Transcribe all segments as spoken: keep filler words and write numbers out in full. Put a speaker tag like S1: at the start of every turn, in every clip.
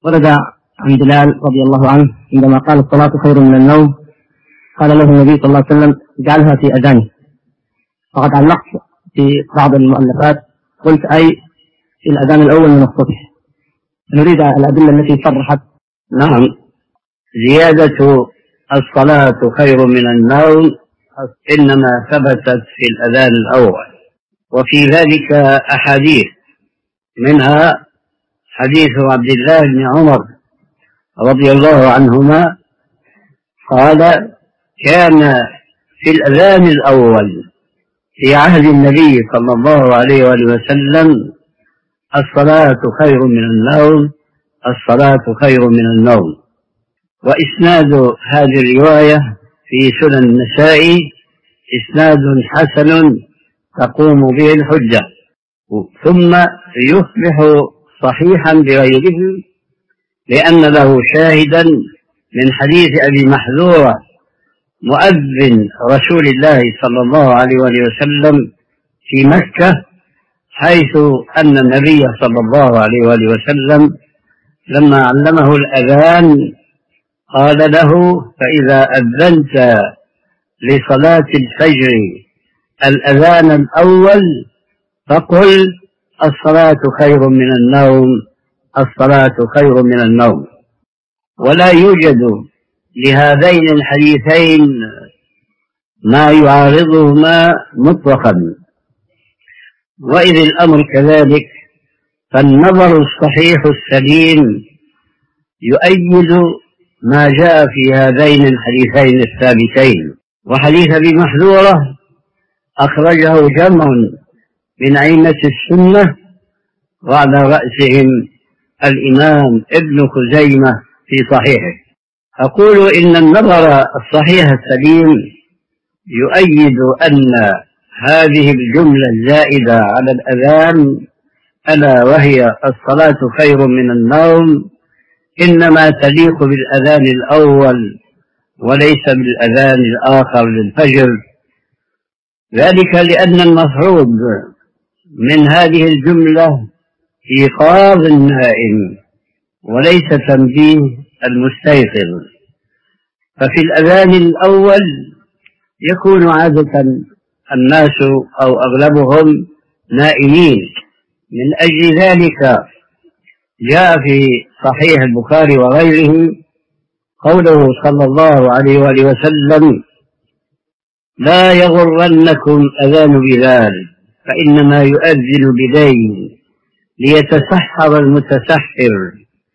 S1: ورد عن بلال رضي الله عنه عندما قال الصلاة خير من النوم، قال له النبي صلى الله عليه وسلم اجعلها في أذاني. فقد علقت في بعض المؤلفات قلت أي في الأذان الأول من الصبح. نريد الأدلة التي صرحت.
S2: نعم، زيادة الصلاة خير من النوم إنما ثبتت في الأذان الأول، وفي ذلك أحاديث، منها حديث عبد الله بن عمر رضي الله عنهما قال: كان في الأذان الأول في عهد النبي صلى الله عليه وآله وسلم الصلاة خير من النوم، الصلاة خير من النوم. وإسناد هذه الرواية في سنن النسائي إسناد حسن تقوم به الحجة، ثم يصبح صحيحا بغيره لأن له شاهدا من حديث أبي محذورة مؤذن رسول الله صلى الله عليه وسلم في مكة، حيث أن النبي صلى الله عليه وسلم لما علمه الأذان قال له: فإذا أذنت لصلاة الفجر الأذان الأول فقل الصلاة خير من النوم، الصلاة خير من النوم. ولا يوجد لهذين الحديثين ما يعارضهما مطلقا. وإذ الأمر كذلك فالنظر الصحيح السليم يؤيد ما جاء في هذين الحديثين الثابتين. وحديث أبي محذورة أخرجه جمع من أئمة السنة وعلى رأسهم الإمام ابن خزيمة في صحيحه. أقول إن النظر الصحيح السليم يؤيد أن هذه الجملة الزائدة على الأذان ألا وهي الصلاة خير من النوم إنما تليق بالأذان الأول وليس بالأذان الآخر للفجر، ذلك لأن المفروض من هذه الجملة إيقاظ النائم وليس تنبيه المستيقظ. ففي الأذان الأول يكون عادة الناس أو أغلبهم نائمين، من أجل ذلك جاء في صحيح البخاري وغيره قوله صلى الله عليه وآله وسلم: لا يغرنكم أذان بلال فإنما يؤذن بليل ليتسحر المتسحر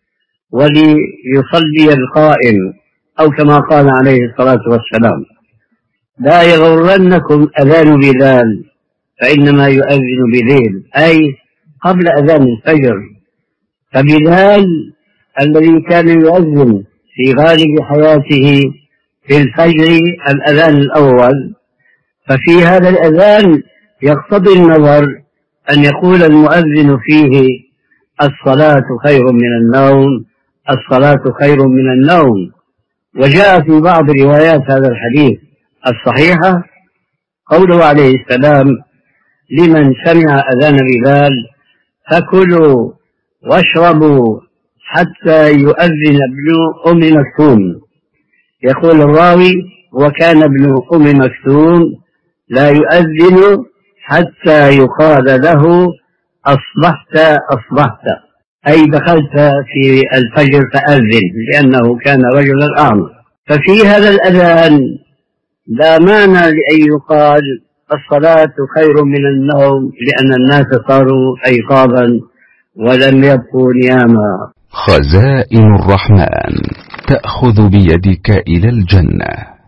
S2: وليصلي القائم، أو كما قال عليه الصلاة والسلام: لا يغرنكم أذان بلال فإنما يؤذن بليل، أي قبل أذان الفجر. فبلال الذي كان يؤذن في غالب حياته في الفجر الأذان الأول، ففي هذا الأذان يقتضي النظر أن يقول المؤذن فيه الصلاة خير من النوم، الصلاة خير من النوم. وجاء في بعض روايات هذا الحديث الصحيحة قوله عليه السلام: لمن سمع أذان بلال فكلوا واشربوا حتى يؤذن ابن أم مكتوم. يقول الراوي: وكان ابن أم مكتوم لا يؤذن حتى يقال له أصبحت أصبحت، أي دخلت في الفجر فأذن، لأنه كان رجلا أعمى. ففي هذا الأذان لا معنى لأن يقال الصلاة خير من النوم، لأن الناس صاروا أيقاظا ولم يبقوا نياما.
S3: خزائن الرحمن تأخذ بيدك إلى الجنة.